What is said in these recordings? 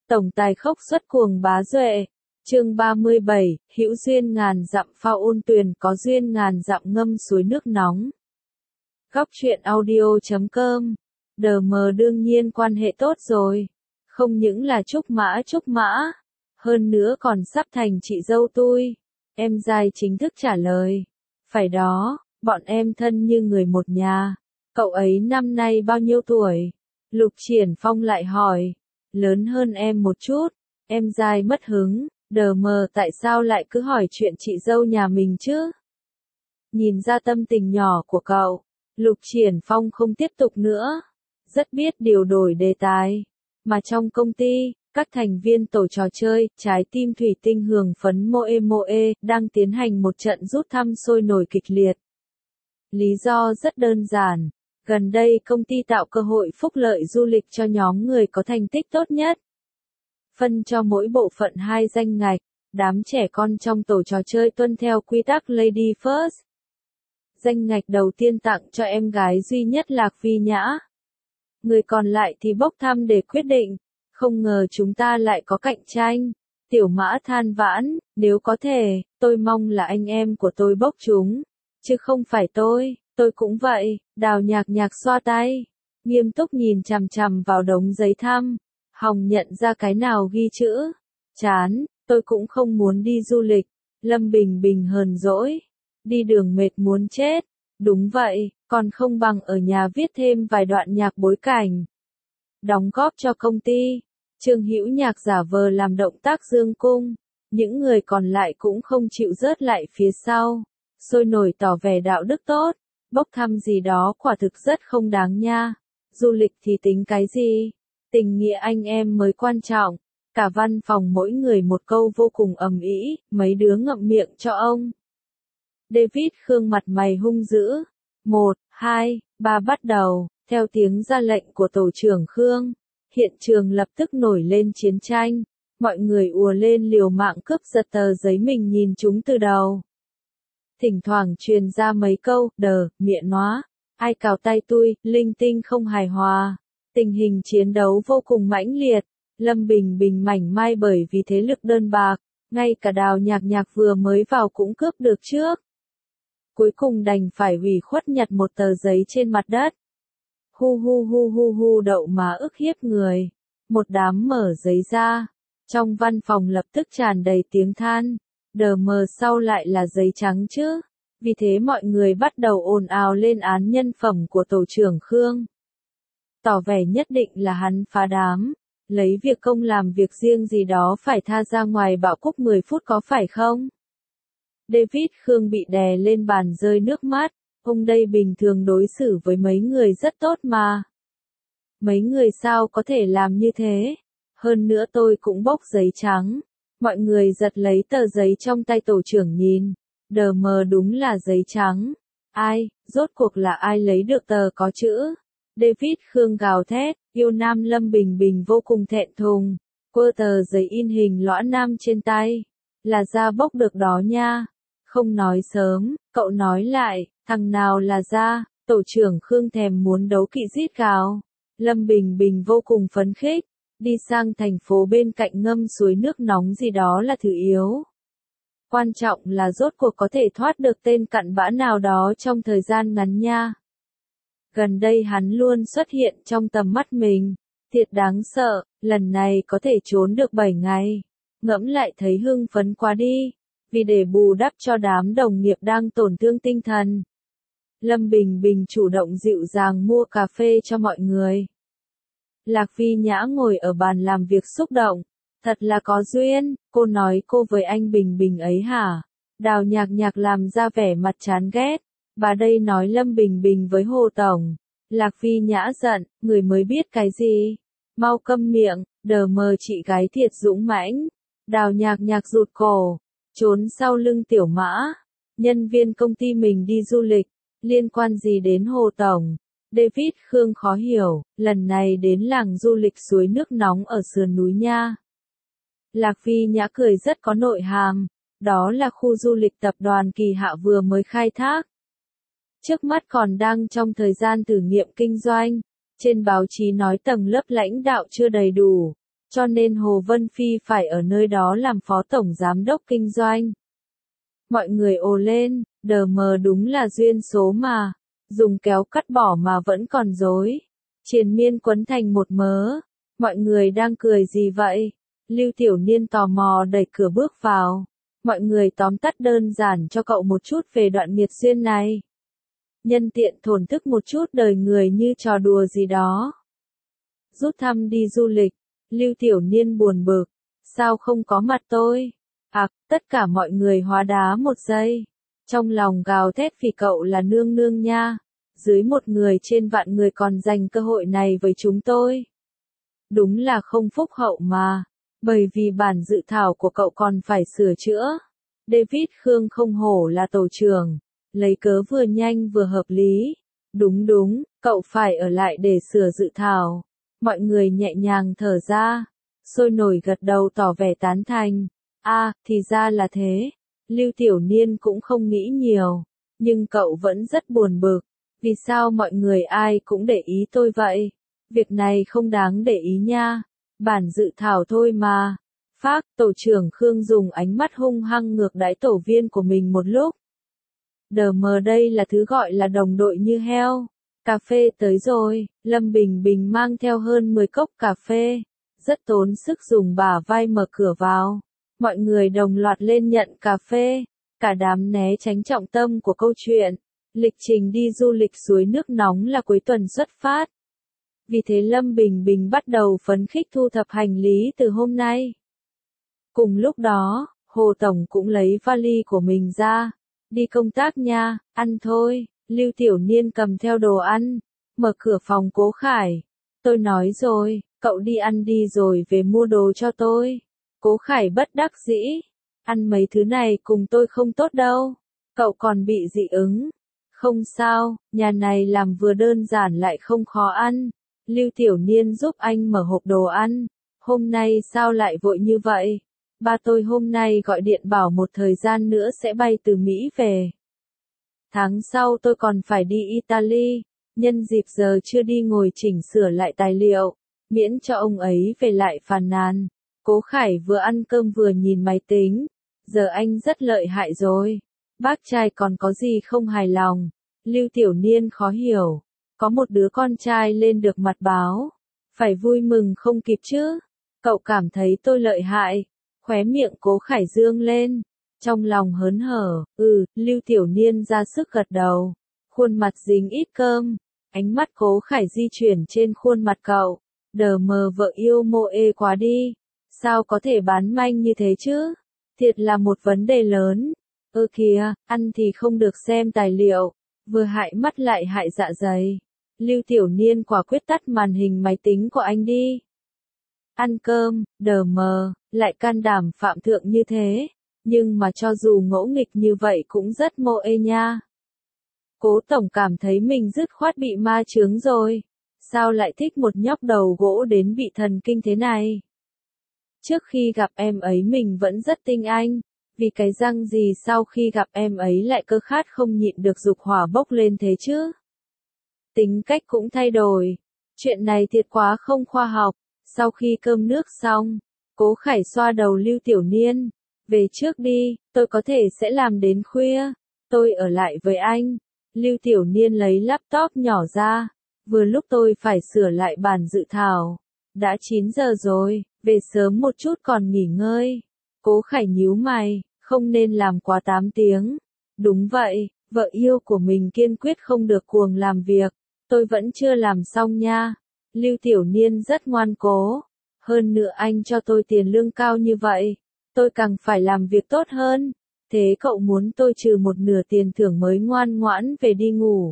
Tổng tài khốc xuất cuồng bá duệ. Chương 37, hữu duyên ngàn dặm phao ôn tuyền, có duyên ngàn dặm ngâm suối nước nóng. Góc truyện audio.com. DM đương nhiên quan hệ tốt rồi. Không những là trúc mã, hơn nữa còn sắp thành chị dâu tui. Em dai chính thức trả lời. Phải đó, bọn em thân như người một nhà. Cậu ấy năm nay bao nhiêu tuổi? Lục Triển Phong lại hỏi. Lớn hơn em một chút. Em dai mất hứng. DM tại sao lại cứ hỏi chuyện chị dâu nhà mình chứ? Nhìn ra tâm tình nhỏ của cậu, Lục Triển Phong không tiếp tục nữa. Rất biết điều đổi đề tài. Mà trong công ty, các thành viên tổ trò chơi, trái tim thủy tinh hưởng phấn Moe đang tiến hành một trận rút thăm sôi nổi kịch liệt. Lý do rất đơn giản. Gần đây công ty tạo cơ hội phúc lợi du lịch cho nhóm người có thành tích tốt nhất. Phân cho mỗi bộ phận 2 danh ngạch, đám trẻ con trong tổ trò chơi tuân theo quy tắc Lady First. Danh ngạch đầu tiên tặng cho em gái duy nhất Lạc Vi Nhã. Người còn lại thì bốc thăm để quyết định. Không ngờ chúng ta lại có cạnh tranh. Tiểu Mã than vãn, nếu có thể, tôi mong là anh em của tôi bốc chúng. Chứ không phải tôi cũng vậy. Đào Nhạc Nhạc xoa tay, nghiêm túc nhìn chằm chằm vào đống giấy thăm. Hòng nhận ra cái nào ghi chữ. Chán, tôi cũng không muốn đi du lịch. Lâm Bình Bình hờn dỗi. Đi đường mệt muốn chết. Đúng vậy, còn không bằng ở nhà viết thêm vài đoạn nhạc bối cảnh. Đóng góp cho công ty. Trương Hữu Nhạc giả vờ làm động tác dương cung. Những người còn lại cũng không chịu rớt lại phía sau. Sôi nổi tỏ vẻ đạo đức tốt. Bốc thăm gì đó quả thực rất không đáng nha. Du lịch thì tính cái gì? Tình nghĩa anh em mới quan trọng. Cả văn phòng mỗi người một câu vô cùng ầm ĩ, mấy đứa ngậm miệng cho ông. David Khương mặt mày hung dữ. 1, 2, 3 bắt đầu. Theo tiếng ra lệnh của tổ trưởng Khương, hiện trường lập tức nổi lên chiến tranh. Mọi người ùa lên liều mạng cướp giật tờ giấy mình nhìn chúng từ đầu. Thỉnh thoảng truyền ra mấy câu, mẹ nóa, ai cào tay tui, linh tinh không hài hòa. Tình hình chiến đấu vô cùng mãnh liệt. Lâm Bình Bình mảnh mai bởi vì thế lực đơn bạc. Ngay cả Đào Nhạc Nhạc vừa mới vào cũng cướp được trước. Cuối cùng đành phải ủy khuất nhặt một tờ giấy trên mặt đất. Hu đậu má ức hiếp người. Một đám mở giấy ra. Trong văn phòng lập tức tràn đầy tiếng than. DM sau lại là giấy trắng chứ. Vì thế mọi người bắt đầu ồn ào lên án nhân phẩm của tổ trưởng Khương. Tỏ vẻ nhất định là hắn phá đám. Lấy việc công làm việc riêng gì đó phải tha ra ngoài bạo cúc 10 phút có phải không? David Khương bị đè lên bàn rơi nước mắt. Ông đây bình thường đối xử với mấy người rất tốt mà. Mấy người sao có thể làm như thế? Hơn nữa tôi cũng bốc giấy trắng. Mọi người giật lấy tờ giấy trong tay tổ trưởng nhìn. DM đúng là giấy trắng. Ai, rốt cuộc là ai lấy được tờ có chữ? David Khương gào thét, yêu nam Lâm Bình Bình vô cùng thẹn thùng. Quơ tờ giấy in hình lõa nam trên tay. Là ra bốc được đó nha. Không nói sớm, cậu nói lại, thằng nào là ra, tổ trưởng Khương thèm muốn đấu kỵ rít gào. Lâm Bình Bình vô cùng phấn khích. Đi sang thành phố bên cạnh ngâm suối nước nóng gì đó là thứ yếu. Quan trọng là rốt cuộc có thể thoát được tên cặn bã nào đó trong thời gian ngắn nha. Gần đây hắn luôn xuất hiện trong tầm mắt mình. Thiệt đáng sợ, lần này có thể trốn được 7 ngày. Ngẫm lại thấy hưng phấn quá đi. Vì để bù đắp cho đám đồng nghiệp đang tổn thương tinh thần. Lâm Bình Bình chủ động dịu dàng mua cà phê cho mọi người. Lạc Vi Nhã ngồi ở bàn làm việc xúc động. Thật là có duyên, cô nói cô với anh Bình Bình ấy hả? Đào Nhạc Nhạc làm ra vẻ mặt chán ghét. Bà đây nói Lâm Bình Bình với Hồ Tổng. Lạc Vi Nhã giận, người mới biết cái gì? Mau câm miệng, DM chị gái thiệt dũng mãnh. Đào Nhạc Nhạc rụt cổ, trốn sau lưng Tiểu Mã. Nhân viên công ty mình đi du lịch, liên quan gì đến Hồ Tổng? David Khương khó hiểu, lần này đến làng du lịch suối nước nóng ở sườn núi nha. Lạc Vi Nhã cười rất có nội hàm, đó là khu du lịch tập đoàn Kỳ Hạ vừa mới khai thác. Trước mắt còn đang trong thời gian thử nghiệm kinh doanh. Trên báo chí nói tầng lớp lãnh đạo chưa đầy đủ. cho nên Hồ Vân Phi phải ở nơi đó làm phó tổng giám đốc kinh doanh. Mọi người ồ lên, đờ mờ đúng là duyên số mà, dùng kéo cắt bỏ mà vẫn còn dối. Triền miên quấn thành một mớ, mọi người đang cười gì vậy? Lưu Tiểu Niên tò mò đẩy cửa bước vào. Mọi người tóm tắt đơn giản cho cậu một chút về đoạn nghiệt duyên này. Nhân tiện thổn thức một chút đời người như trò đùa gì đó. Rút thăm đi du lịch, Lưu Tiểu Niên buồn bực, sao không có mặt tôi? Tất cả mọi người hóa đá một giây. Trong lòng gào thét vì cậu là nương nương nha. Dưới một người trên vạn người còn dành cơ hội này với chúng tôi. Đúng là không phúc hậu mà. Bởi vì bản dự thảo của cậu còn phải sửa chữa. David Khương không hổ là tổ trưởng. Lấy cớ vừa nhanh vừa hợp lý. Đúng, cậu phải ở lại để sửa dự thảo. Mọi người nhẹ nhàng thở ra. Sôi nổi gật đầu tỏ vẻ tán thành. Thì ra là thế. Lưu Tiểu Niên cũng không nghĩ nhiều. Nhưng cậu vẫn rất buồn bực. Vì sao mọi người ai cũng để ý tôi vậy? Việc này không đáng để ý nha. Bản dự thảo thôi mà. Phác, tổ trưởng Khương dùng ánh mắt hung hăng ngược đãi tổ viên của mình một lúc. Đờ mờ đây là thứ gọi là đồng đội như heo. Cà phê tới rồi, Lâm Bình Bình mang theo hơn 10 cốc cà phê. Rất tốn sức dùng bả vai mở cửa vào. Mọi người đồng loạt lên nhận cà phê. Cả đám né tránh trọng tâm của câu chuyện. Lịch trình đi du lịch suối nước nóng là cuối tuần xuất phát. Vì thế Lâm Bình Bình bắt đầu phấn khích thu thập hành lý từ hôm nay. Cùng lúc đó, Hồ Tổng cũng lấy vali của mình ra. Đi công tác nha, ăn thôi. Lưu Tiểu Niên cầm theo đồ ăn. Mở cửa phòng Cố Khải. Tôi nói rồi, cậu đi ăn đi rồi về mua đồ cho tôi. Cố Khải bất đắc dĩ. Ăn mấy thứ này cùng tôi không tốt đâu. Cậu còn bị dị ứng. Không sao, nhà này làm vừa đơn giản lại không khó ăn. Lưu Tiểu Niên giúp anh mở hộp đồ ăn. Hôm nay sao lại vội như vậy? Ba tôi hôm nay gọi điện bảo một thời gian nữa sẽ bay từ Mỹ về. Tháng sau tôi còn phải đi Italy. Nhân dịp giờ chưa đi ngồi chỉnh sửa lại tài liệu. Miễn cho ông ấy về lại phàn nàn. Cố Khải vừa ăn cơm vừa nhìn máy tính. Giờ anh rất lợi hại rồi. Bác trai còn có gì không hài lòng? Lưu Tiểu Niên khó hiểu. Có một đứa con trai lên được mặt báo. Phải vui mừng không kịp chứ. Cậu cảm thấy tôi lợi hại. Khóe miệng Cố Khải dương lên. Trong lòng hớn hở. Lưu Tiểu Niên ra sức gật đầu. Khuôn mặt dính ít cơm. Ánh mắt Cố Khải di chuyển trên khuôn mặt cậu. Đờ mờ vợ yêu mô ê quá đi. Sao có thể bán manh như thế chứ? Thiệt là một vấn đề lớn. Kìa, ăn thì không được xem tài liệu. Vừa hại mắt lại hại dạ dày. Lưu Tiểu Niên quả quyết tắt màn hình máy tính của anh đi. Ăn cơm, đờ mờ, lại can đảm phạm thượng như thế. Nhưng mà cho dù ngỗ nghịch như vậy cũng rất mô ê nha. Cố Tổng cảm thấy mình dứt khoát bị ma chướng rồi. Sao lại thích một nhóc đầu gỗ đến bị thần kinh thế này? Trước khi gặp em ấy mình vẫn rất tinh anh. Vì cái răng gì sau khi gặp em ấy lại cơ khát không nhịn được dục hỏa bốc lên thế chứ? Tính cách cũng thay đổi. Chuyện này thiệt quá không khoa học. Sau khi cơm nước xong, Cố Khải xoa đầu Lưu Tiểu Niên. Về trước đi, tôi có thể sẽ làm đến khuya. Tôi ở lại với anh. Lưu Tiểu Niên lấy laptop nhỏ ra. Vừa lúc tôi phải sửa lại bản dự thảo. Đã 9 giờ rồi, về sớm một chút còn nghỉ ngơi. Cố Khải nhíu mày, không nên làm quá 8 tiếng. Đúng vậy, vợ yêu của mình kiên quyết không được cuồng làm việc. Tôi vẫn chưa làm xong nha. Lưu Tiểu Niên rất ngoan cố. Hơn nữa anh cho tôi tiền lương cao như vậy. Tôi càng phải làm việc tốt hơn. Thế cậu muốn tôi trừ một nửa tiền thưởng mới ngoan ngoãn về đi ngủ.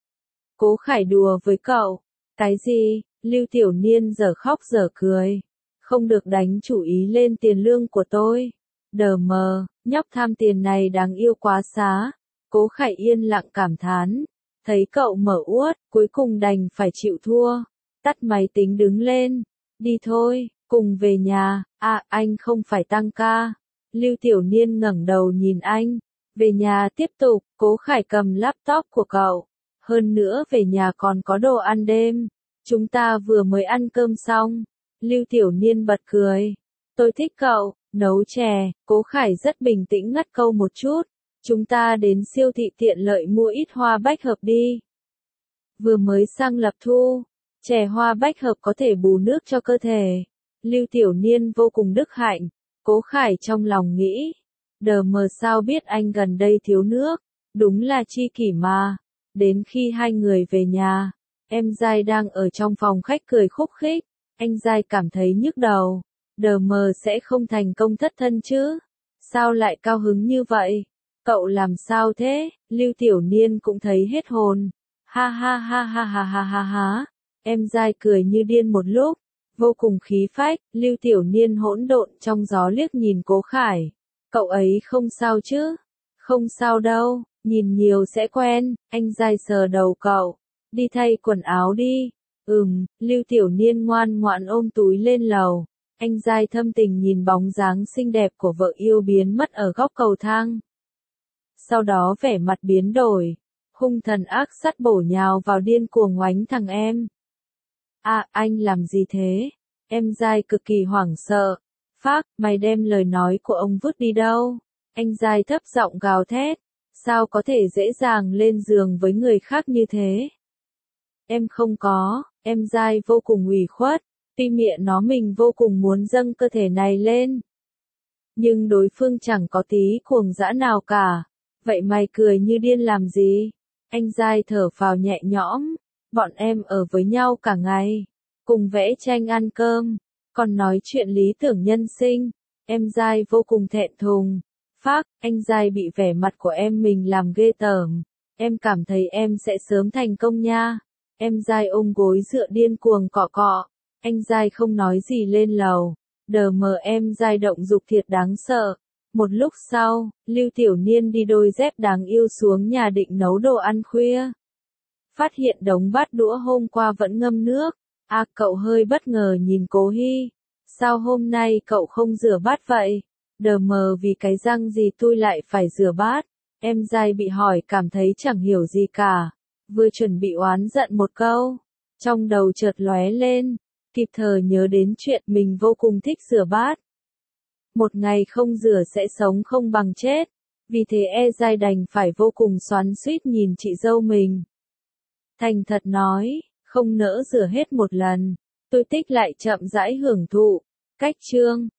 Cố Khải đùa với cậu. Cái gì? Lưu Tiểu Niên giờ khóc giờ cười. Không được đánh chủ ý lên tiền lương của tôi. Đờ mờ, nhóc tham tiền này đáng yêu quá xá. Cố Khải yên lặng cảm thán. Thấy cậu mở uất, cuối cùng đành phải chịu thua. Tắt máy tính đứng lên. Đi thôi, cùng về nhà. Anh không phải tăng ca. Lưu Tiểu Niên ngẩng đầu nhìn anh. Về nhà tiếp tục, Cố Khải cầm laptop của cậu. Hơn nữa về nhà còn có đồ ăn đêm. Chúng ta vừa mới ăn cơm xong. Lưu Tiểu Niên bật cười. Tôi thích cậu, nấu chè. Cố Khải rất bình tĩnh ngắt câu một chút. Chúng ta đến siêu thị tiện lợi mua ít hoa bách hợp đi. Vừa mới sang lập thu, chè hoa bách hợp có thể bù nước cho cơ thể. Lưu Tiểu Niên vô cùng đức hạnh. Cố Khải trong lòng nghĩ. Đờ mờ sao biết anh gần đây thiếu nước. Đúng là chi kỷ mà. Đến khi hai người về nhà, em Giai đang ở trong phòng khách cười khúc khích. Anh Giai cảm thấy nhức đầu. Đờ mờ sẽ không thành công thất thân chứ. Sao lại cao hứng như vậy? Cậu làm sao thế? Lưu Tiểu Niên cũng thấy hết hồn. Ha ha ha ha ha ha ha ha. Em Giai cười như điên một lúc. Vô cùng khí phách. Lưu Tiểu Niên hỗn độn trong gió liếc nhìn Cố Khải. Cậu ấy không sao chứ? Không sao đâu. Nhìn nhiều sẽ quen. Anh Giai sờ đầu cậu. Đi thay quần áo đi. Lưu Tiểu Niên ngoan ngoãn ôm túi lên lầu. Anh Giai thâm tình nhìn bóng dáng xinh đẹp của vợ yêu biến mất ở góc cầu thang. Sau đó vẻ mặt biến đổi. Hung thần ác sát bổ nhào vào điên cuồng oánh thằng em. À, anh làm gì thế? Em Giai cực kỳ hoảng sợ. Phác, mày đem lời nói của ông vứt đi đâu? Anh Giai thấp giọng gào thét. Sao có thể dễ dàng lên giường với người khác như thế? Em không có, em Giai vô cùng ủy khuất. Tuy miệng nó mình vô cùng muốn dâng cơ thể này lên. Nhưng đối phương chẳng có tí cuồng dã nào cả. Vậy mày cười như điên làm gì? Anh Giai thở phào nhẹ nhõm. Bọn em ở với nhau cả ngày. Cùng vẽ tranh ăn cơm. Còn nói chuyện lý tưởng nhân sinh. Em Giai vô cùng thẹn thùng. Phác, anh Giai bị vẻ mặt của em mình làm ghê tởm. Em cảm thấy em sẽ sớm thành công nha. Em Giai ôm gối dựa điên cuồng cọ cọ. Anh Giai không nói gì lên lầu. Đờ mờ em Giai động dục thiệt đáng sợ. Một lúc sau, Lưu Tiểu Niên đi đôi dép đáng yêu xuống nhà định nấu đồ ăn khuya. Phát hiện đống bát đũa hôm qua vẫn ngâm nước. À, cậu hơi bất ngờ nhìn Cố Hy. Sao hôm nay cậu không rửa bát vậy? Đờ mờ vì cái răng gì tôi lại phải rửa bát. Em Giai bị hỏi cảm thấy chẳng hiểu gì cả. Vừa chuẩn bị oán giận một câu. Trong đầu chợt lóe lên. Kịp thời nhớ đến chuyện mình vô cùng thích rửa bát. Một ngày không rửa sẽ sống không bằng chết. Vì thế Giai đành phải vô cùng xoắn xuýt nhìn chị dâu mình. Thành thật nói, không nỡ rửa hết một lần. Tôi tích lại chậm rãi hưởng thụ. Cách chương